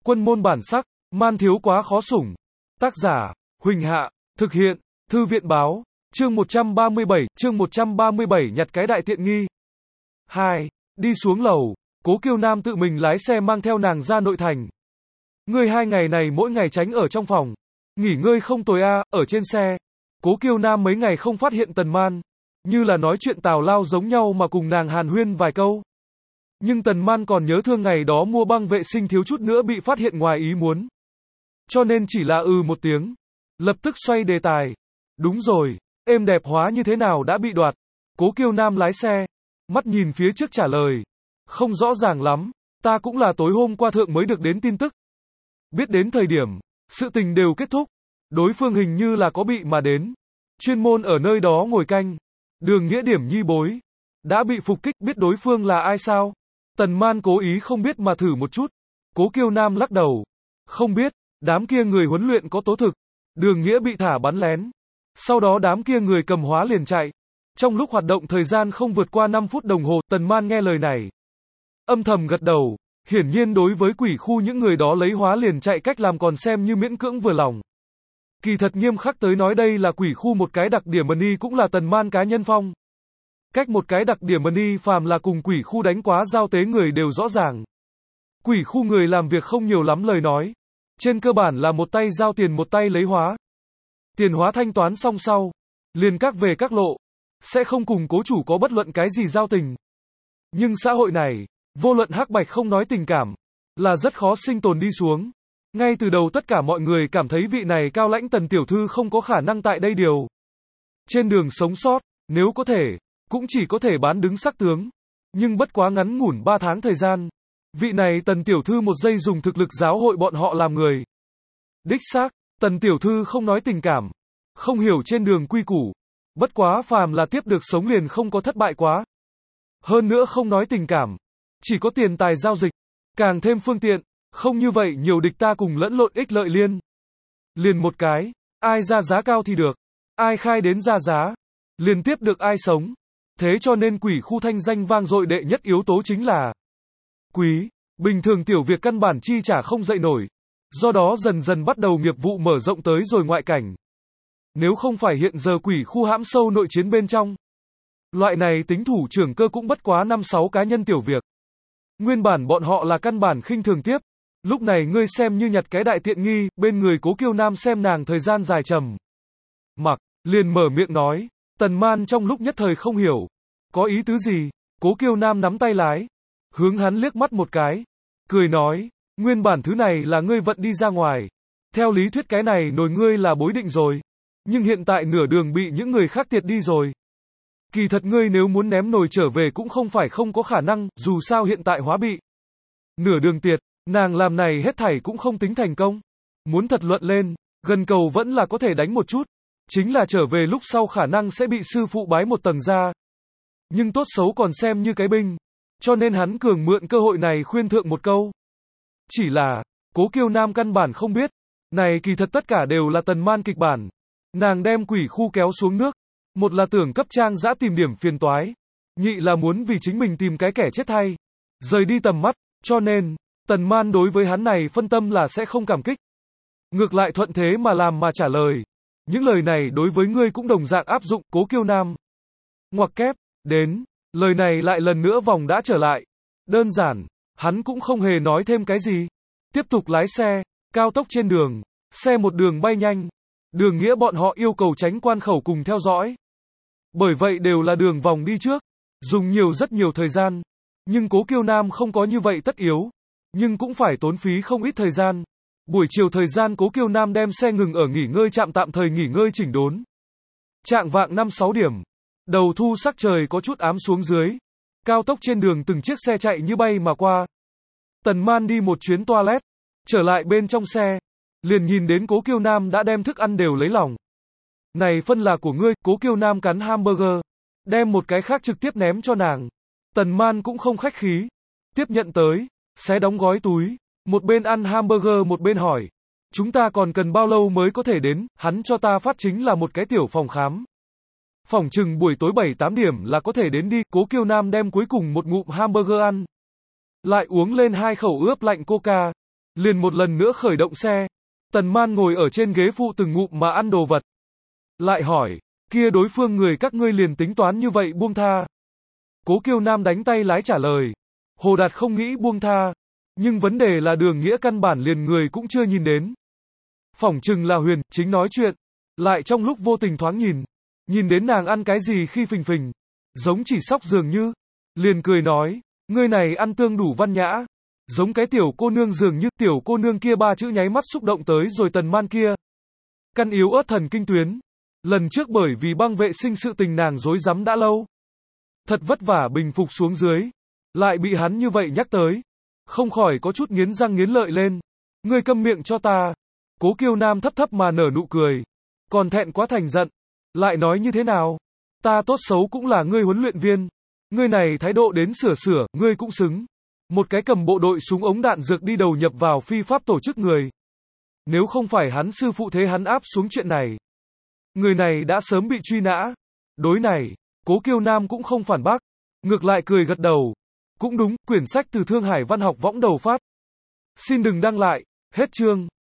Quân môn bản sắc, man thiếu quá khó sủng. Tác giả, Huỳnh Hạ, thực hiện, Thư viện báo, chương 137, nhặt cái đại tiện nghi. 2. Đi xuống lầu, Cố Kiêu Nam tự mình lái xe mang theo nàng ra nội thành. Ngươi 2 ngày này mỗi ngày tránh ở trong phòng, nghỉ ngơi không tồi a. Ở trên xe, Cố Kiêu Nam mấy ngày không phát hiện Tần Man, như là nói chuyện tào lao giống nhau mà cùng nàng hàn huyên vài câu. Nhưng Tần Man còn nhớ thương ngày đó mua băng vệ sinh thiếu chút nữa bị phát hiện ngoài ý muốn. Cho nên chỉ là một tiếng, lập tức xoay đề tài. Đúng rồi, êm đẹp hóa như thế nào đã bị đoạt. Cố Kiêu Nam lái xe, mắt nhìn phía trước trả lời. Không rõ ràng lắm, ta cũng là tối hôm qua thượng mới được đến tin tức. Biết đến thời điểm, sự tình đều kết thúc. Đối phương hình như là có bị mà đến. Chuyên môn ở nơi đó ngồi canh. Đường Nghĩa điểm nhi bối. Đã bị phục kích, biết đối phương là ai sao? Tần Man cố ý không biết mà thử một chút. Cố Kiêu Nam lắc đầu. Không biết, đám kia người huấn luyện có tố thực. Đường Nghĩa bị thả bắn lén. Sau đó đám kia người cầm hóa liền chạy. Trong lúc hoạt động thời gian không vượt qua 5 phút đồng hồ, Tần Man nghe lời này. Âm thầm gật đầu. Hiển nhiên đối với quỷ khu những người đó lấy hóa liền chạy cách làm còn xem như miễn cưỡng vừa lòng. Kỳ thật nghiêm khắc tới nói đây là quỷ khu một cái đặc điểm money cũng là Tần Man cá nhân phong. Cách một cái đặc điểm money phàm là cùng quỷ khu đánh quá giao tế người đều rõ ràng. Quỷ khu người làm việc không nhiều lắm lời nói. Trên cơ bản là một tay giao tiền một tay lấy hóa. Tiền hóa thanh toán xong sau, liền các về các lộ. Sẽ không cùng cố chủ có bất luận cái gì giao tình. Nhưng xã hội này, vô luận hắc bạch không nói tình cảm, là rất khó sinh tồn đi xuống. Ngay từ đầu tất cả mọi người cảm thấy vị này cao lãnh Tần tiểu thư không có khả năng tại đây điều. Trên đường sống sót, nếu có thể, cũng chỉ có thể bán đứng sắc tướng. Nhưng bất quá ngắn ngủn 3 tháng thời gian. Vị này Tần tiểu thư một giây dùng thực lực giáo hội bọn họ làm người. Đích xác, Tần tiểu thư không nói tình cảm, không hiểu trên đường quy củ. Bất quá phàm là tiếp được sống liền không có thất bại quá. Hơn nữa không nói tình cảm, chỉ có tiền tài giao dịch, càng thêm phương tiện, không như vậy nhiều địch ta cùng lẫn lộn ích lợi liên. Liền một cái, ai ra giá cao thì được, ai khai đến ra giá, liền tiếp được ai sống. Thế cho nên quỷ khu thanh danh vang dội đệ nhất yếu tố chính là quý, bình thường tiểu việc căn bản chi trả không dậy nổi. Do đó dần dần bắt đầu nghiệp vụ mở rộng tới rồi ngoại cảnh. Nếu không phải hiện giờ quỷ khu hãm sâu nội chiến bên trong, loại này tính thủ trưởng cơ cũng bất quá 5-6 cá nhân tiểu việc. Nguyên bản bọn họ là căn bản khinh thường tiếp. Lúc này ngươi xem như nhặt cái đại tiện nghi, bên người Cố Kiêu Nam xem nàng thời gian dài trầm mặc, liền mở miệng nói. Tần Man trong lúc nhất thời không hiểu, có ý tứ gì. Cố Kiêu Nam nắm tay lái, hướng hắn liếc mắt một cái, cười nói, nguyên bản thứ này là ngươi vận đi ra ngoài. Theo lý thuyết cái này nồi ngươi là bối định rồi. Nhưng hiện tại nửa đường bị những người khác tiệt đi rồi. Kỳ thật ngươi nếu muốn ném nồi trở về cũng không phải không có khả năng, dù sao hiện tại hóa bị nửa đường tiệt, nàng làm này hết thảy cũng không tính thành công. Muốn thật luận lên, gần cầu vẫn là có thể đánh một chút. Chính là trở về lúc sau khả năng sẽ bị sư phụ bái một tầng ra. Nhưng tốt xấu còn xem như cái binh. Cho nên hắn cường mượn cơ hội này khuyên thượng một câu. Chỉ là, Cố Kiêu Nam căn bản không biết. Này kỳ thật tất cả đều là Tần Man kịch bản. Nàng đem quỷ khu kéo xuống nước. Một là tưởng cấp Trang Dã tìm điểm phiền toái. Nhị là muốn vì chính mình tìm cái kẻ chết thay. Rời đi tầm mắt. Cho nên, Tần Man đối với hắn này phân tâm là sẽ không cảm kích. Ngược lại thuận thế mà làm mà trả lời. Những lời này đối với ngươi cũng đồng dạng áp dụng. Cố Kiêu Nam ngoặc kép, đến. Lời này lại lần nữa vòng đã trở lại. Đơn giản, hắn cũng không hề nói thêm cái gì. Tiếp tục lái xe, cao tốc trên đường. Xe một đường bay nhanh. Đường Nghĩa bọn họ yêu cầu tránh quan khẩu cùng theo dõi. Bởi vậy đều là đường vòng đi trước. Dùng rất nhiều thời gian. Nhưng Cố Kiêu Nam không có như vậy tất yếu. Nhưng cũng phải tốn phí không ít thời gian. Buổi chiều thời gian Cố Kiêu Nam đem xe ngừng ở nghỉ ngơi trạm tạm thời nghỉ ngơi chỉnh đốn. Chạng vạng 5-6 điểm. Đầu thu sắc trời có chút ám xuống dưới. Cao tốc trên đường từng chiếc xe chạy như bay mà qua. Tần Man đi một chuyến toilet. Trở lại bên trong xe. Liền nhìn đến Cố Kiêu Nam đã đem thức ăn đều lấy lòng. Này phân là của ngươi. Cố Kiêu Nam cắn hamburger. Đem một cái khác trực tiếp ném cho nàng. Tần Man cũng không khách khí. Tiếp nhận tới. Xé đóng gói túi. Một bên ăn hamburger một bên hỏi. Chúng ta còn cần bao lâu mới có thể đến. Hắn cho ta phát chính là một cái tiểu phòng khám. Phỏng chừng buổi tối 7-8 điểm là có thể đến đi. Cố Kiêu Nam đem cuối cùng một ngụm hamburger ăn. Lại uống lên 2 khẩu ướp lạnh coca. Liền một lần nữa khởi động xe. Tần Man ngồi ở trên ghế phụ từng ngụm mà ăn đồ vật. Lại hỏi, kia đối phương người các ngươi liền tính toán như vậy buông tha. Cố Kiêu Nam đánh tay lái trả lời. Hồ Đạt không nghĩ buông tha. Nhưng vấn đề là Đường Nghĩa căn bản liền người cũng chưa nhìn đến. Phỏng chừng là Huyền, chính nói chuyện. Lại trong lúc vô tình thoáng nhìn đến nàng ăn cái gì khi phình phình. Giống chỉ sóc dường như. Liền cười nói, ngươi này ăn tương đủ văn nhã. Giống cái tiểu cô nương dường như, tiểu cô nương kia ba chữ nháy mắt xúc động tới rồi Tần Man kia. Căn yếu ớt thần kinh tuyến. Lần trước bởi vì băng vệ sinh sự tình nàng rối rắm đã lâu. Thật vất vả bình phục xuống dưới. Lại bị hắn như vậy nhắc tới. Không khỏi có chút nghiến răng nghiến lợi lên. Ngươi câm miệng cho ta. Cố Kiêu Nam thấp thấp mà nở nụ cười. Còn thẹn quá thành giận. Lại nói như thế nào? Ta tốt xấu cũng là ngươi huấn luyện viên. Ngươi này thái độ đến sửa, ngươi cũng xứng. Một cái cầm bộ đội súng ống đạn dược đi đầu nhập vào phi pháp tổ chức người. Nếu không phải hắn sư phụ thế hắn áp xuống chuyện này. Người này đã sớm bị truy nã. Đối này, Cố Kiêu Nam cũng không phản bác. Ngược lại cười gật đầu. Cũng đúng, quyển sách từ Thương Hải Văn học võng đầu phát. Xin đừng đăng lại, hết chương.